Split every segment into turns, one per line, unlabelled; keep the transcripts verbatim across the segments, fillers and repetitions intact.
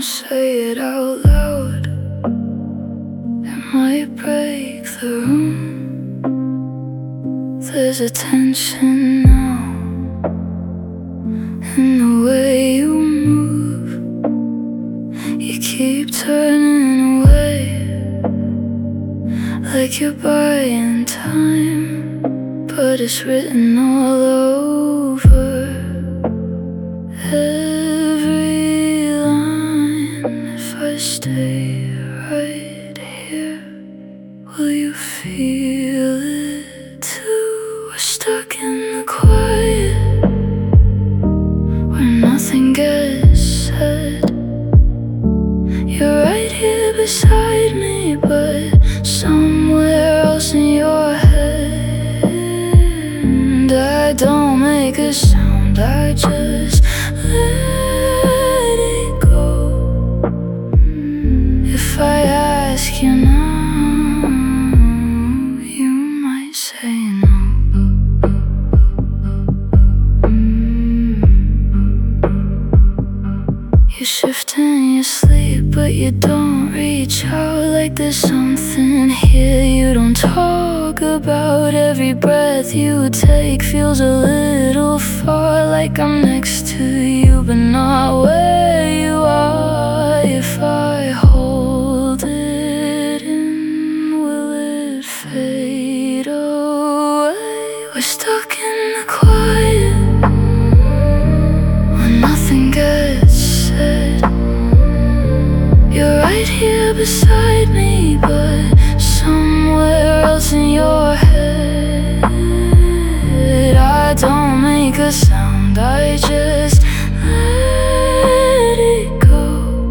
say it out loud. It might break the room. There's a tension now in the way you move. You keep turning away, like you're buying time, but it's written all over every line. If I stay right here, will you feel it too? We're stuck in the quiet, where nothing gets said. You're right here beside me, but somewhere else in your head. And I don't make a sound, I just let it go. If I ask you now, you might say no. You shift in your sleep, but you don't reach out. Like there's something here you don't talk about. Every breath you take feels a little far, like I'm next to you but not where you are. If I hold it in, will it fade away? We're stuck in the quiet, where nothing gets said. You're right here beside me, but somewhere else in your head. I don't make a sound, I just let it go.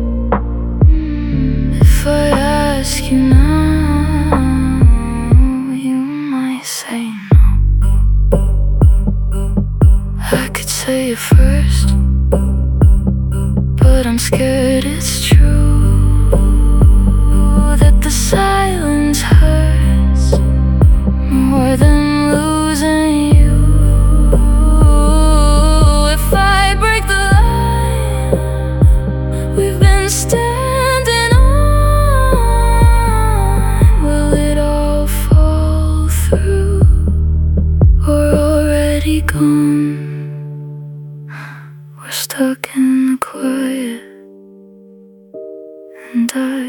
If I ask you now, you might say no. I could say it first, but I'm scared it's true, that the silence hurts more than losing you. If I break the line we've been standing on, will it all fall through or already gone? We're stuck in the quiet, and I